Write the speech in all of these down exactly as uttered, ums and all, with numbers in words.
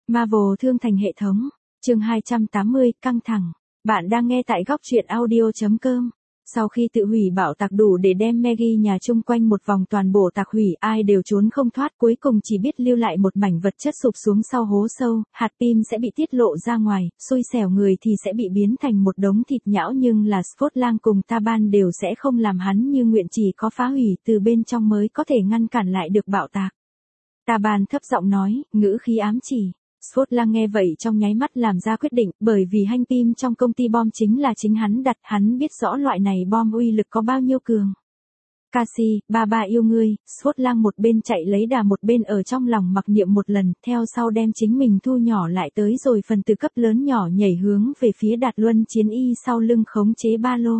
Marvel thương thành hệ thống. Chương hai trăm tám mươi, căng thẳng. Bạn đang nghe tại góc truyện audio chấm com. Sau khi tự hủy bảo tạc đủ để đem Maggie nhà chung quanh một vòng toàn bộ tạc hủy, ai đều trốn không thoát, cuối cùng chỉ biết lưu lại một mảnh vật chất sụp xuống sau hố sâu, hạt pin sẽ bị tiết lộ ra ngoài, xui xẻo người thì sẽ bị biến thành một đống thịt nhão, nhưng là Scotland cùng Taban đều sẽ không làm hắn như nguyện, chỉ có phá hủy từ bên trong mới có thể ngăn cản lại được bạo tạc. Taban thấp giọng nói, ngữ khí ám chỉ. Scotland nghe vậy trong nháy mắt làm ra quyết định, bởi vì hanh pin trong công ty bom chính là chính hắn đặt, hắn biết rõ loại này bom uy lực có bao nhiêu cường. Cassie, ba ba yêu ngươi. Scotland một bên chạy lấy đà một bên ở trong lòng mặc niệm một lần, theo sau đem chính mình thu nhỏ lại tới rồi phần từ cấp lớn nhỏ nhảy hướng về phía Đạt Luân chiến y sau lưng khống chế ba lô.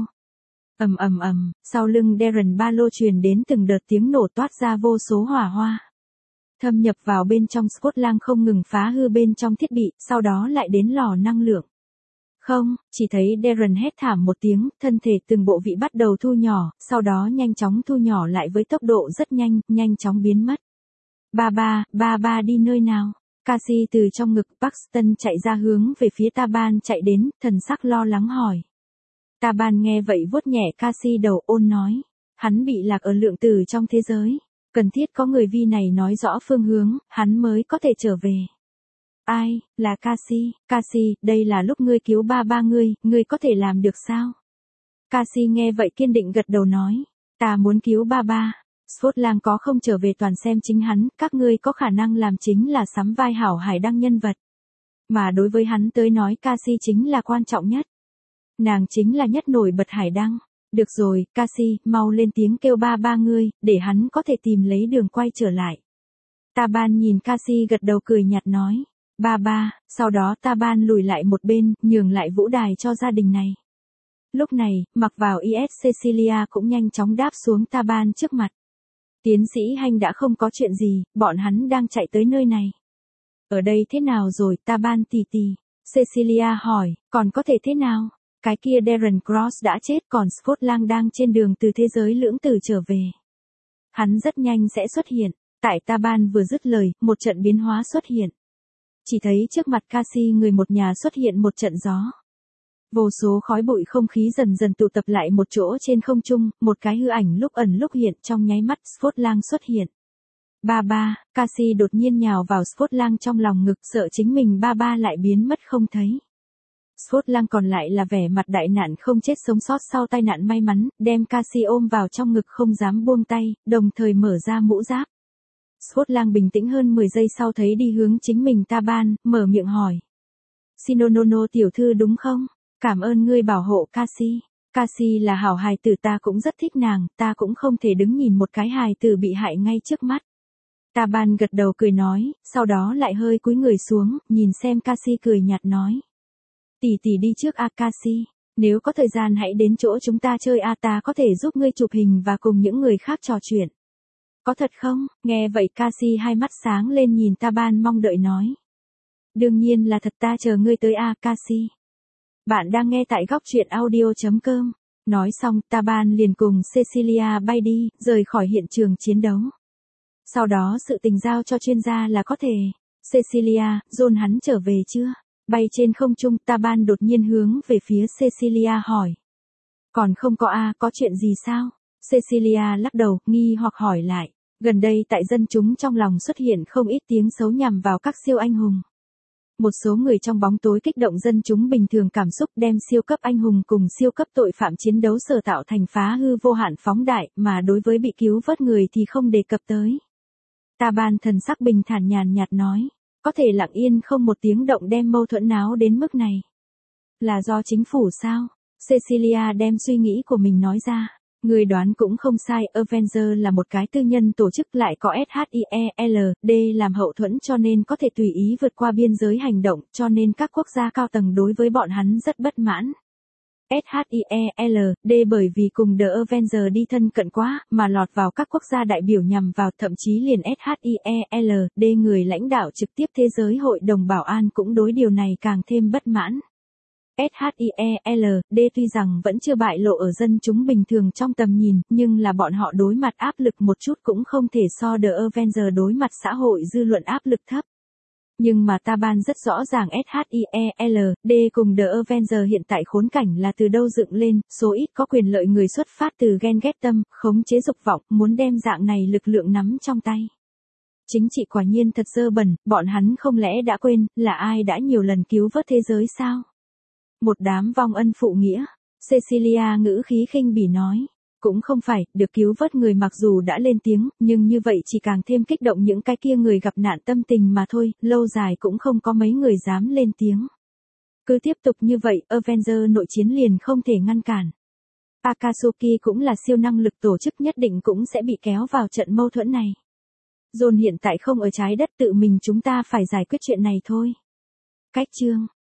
Ầm ầm ầm, sau lưng Darren ba lô truyền đến từng đợt tiếng nổ toát ra vô số hỏa hoa. Thâm nhập vào bên trong, Scotland không ngừng phá hư bên trong thiết bị, sau đó lại đến lò năng lượng. Không, chỉ thấy Darren hét thảm một tiếng, thân thể từng bộ vị bắt đầu thu nhỏ, sau đó nhanh chóng thu nhỏ lại với tốc độ rất nhanh, nhanh chóng biến mất. Ba ba, ba ba đi nơi nào? Cassie từ trong ngực Paxton chạy ra hướng về phía Taban chạy đến, thần sắc lo lắng hỏi. Taban nghe vậy vuốt nhẹ Cassie đầu, ôn nói. Hắn bị lạc ở lượng tử trong thế giới. Cần thiết có người vi này nói rõ phương hướng, hắn mới có thể trở về. Ai, là Cassie, Cassie, đây là lúc ngươi cứu ba ba ngươi, ngươi có thể làm được sao? Cassie nghe vậy kiên định gật đầu nói, ta muốn cứu ba ba. Scotland có không trở về toàn xem chính hắn, các ngươi có khả năng làm chính là sắm vai hảo hải đăng nhân vật. Mà đối với hắn tới nói Cassie chính là quan trọng nhất. Nàng chính là nhất nổi bật hải đăng. Được rồi, Cassie, mau lên tiếng kêu ba ba ngươi, để hắn có thể tìm lấy đường quay trở lại. Taban nhìn Cassie gật đầu cười nhạt nói, ba ba, sau đó Taban lùi lại một bên, nhường lại vũ đài cho gia đình này. Lúc này, mặc vào i ét Cecilia cũng nhanh chóng đáp xuống Taban trước mặt. Tiến sĩ Hanh đã không có chuyện gì, bọn hắn đang chạy tới nơi này. Ở đây thế nào rồi, Taban tì tì? Cecilia hỏi, còn có thể thế nào? Cái kia Darren Cross đã chết, còn Scotland đang trên đường từ thế giới lưỡng tử trở về. Hắn rất nhanh sẽ xuất hiện. Tại Taban vừa dứt lời, một trận biến hóa xuất hiện. Chỉ thấy trước mặt Cassie người một nhà xuất hiện một trận gió. Vô số khói bụi không khí dần dần tụ tập lại một chỗ trên không trung, một cái hư ảnh lúc ẩn lúc hiện, trong nháy mắt Scotland xuất hiện. Ba ba, Cassie đột nhiên nhào vào Scotland trong lòng ngực, sợ chính mình ba ba lại biến mất không thấy. Scotland còn lại là vẻ mặt đại nạn không chết sống sót sau tai nạn may mắn, đem Cassie ôm vào trong ngực không dám buông tay, đồng thời mở ra mũ giáp. Scotland bình tĩnh hơn mười giây sau thấy đi hướng chính mình Taban, mở miệng hỏi. Sinonono tiểu thư đúng không? Cảm ơn ngươi bảo hộ Cassie. Cassie là hảo hài tử, ta cũng rất thích nàng, ta cũng không thể đứng nhìn một cái hài tử bị hại ngay trước mắt. Taban gật đầu cười nói, sau đó lại hơi cúi người xuống, nhìn xem Cassie cười nhạt nói. Tỷ tỷ đi trước a Cassie, nếu có thời gian hãy đến chỗ chúng ta chơi a, ta có thể giúp ngươi chụp hình và cùng những người khác trò chuyện. Có thật không? Nghe vậy Cassie hai mắt sáng lên nhìn Taban mong đợi nói. Đương nhiên là thật, ta chờ ngươi tới a Cassie. Bạn đang nghe tại góc truyện audio chấm com. Nói xong Taban liền cùng Cecilia bay đi, rời khỏi hiện trường chiến đấu. Sau đó sự tình giao cho chuyên gia là có thể. Cecilia, John hắn trở về chưa? Bay trên không trung, Taban đột nhiên hướng về phía Cecilia hỏi. Còn không có a, có chuyện gì sao? Cecilia lắc đầu, nghi hoặc hỏi lại. Gần đây tại dân chúng trong lòng xuất hiện không ít tiếng xấu nhằm vào các siêu anh hùng. Một số người trong bóng tối kích động dân chúng bình thường cảm xúc, đem siêu cấp anh hùng cùng siêu cấp tội phạm chiến đấu sở tạo thành phá hư vô hạn phóng đại, mà đối với bị cứu vớt người thì không đề cập tới. Taban thần sắc bình thản nhàn nhạt nói. Có thể lặng yên không một tiếng động đem mâu thuẫn náo đến mức này. Là do chính phủ sao? Cecilia đem suy nghĩ của mình nói ra. Người đoán cũng không sai, Avenger là một cái tư nhân tổ chức, lại có SHIELD làm hậu thuẫn, cho nên có thể tùy ý vượt qua biên giới hành động, cho nên các quốc gia cao tầng đối với bọn hắn rất bất mãn. SHIELD bởi vì cùng The Avenger đi thân cận quá, mà lọt vào các quốc gia đại biểu nhằm vào, thậm chí liền SHIELD người lãnh đạo trực tiếp thế giới hội đồng bảo an cũng đối điều này càng thêm bất mãn. SHIELD tuy rằng vẫn chưa bại lộ ở dân chúng bình thường trong tầm nhìn, nhưng là bọn họ đối mặt áp lực một chút cũng không thể so The Avenger đối mặt xã hội dư luận áp lực thấp. Nhưng mà ta ban rất rõ ràng SHIELD cùng The Avenger hiện tại khốn cảnh là từ đâu dựng lên, số ít có quyền lợi người xuất phát từ ghen ghét tâm, khống chế dục vọng, muốn đem dạng này lực lượng nắm trong tay. Chính trị quả nhiên thật dơ bẩn, bọn hắn không lẽ đã quên, là ai đã nhiều lần cứu vớt thế giới sao? Một đám vong ân phụ nghĩa. Cecilia ngữ khí khinh bỉ nói. Cũng không phải, được cứu vớt người mặc dù đã lên tiếng, nhưng như vậy chỉ càng thêm kích động những cái kia người gặp nạn tâm tình mà thôi, lâu dài cũng không có mấy người dám lên tiếng. Cứ tiếp tục như vậy, Avenger nội chiến liền không thể ngăn cản. Akatsuki cũng là siêu năng lực tổ chức nhất định cũng sẽ bị kéo vào trận mâu thuẫn này. John hiện tại không ở trái đất tự mình chúng ta phải giải quyết chuyện này thôi. Cách chương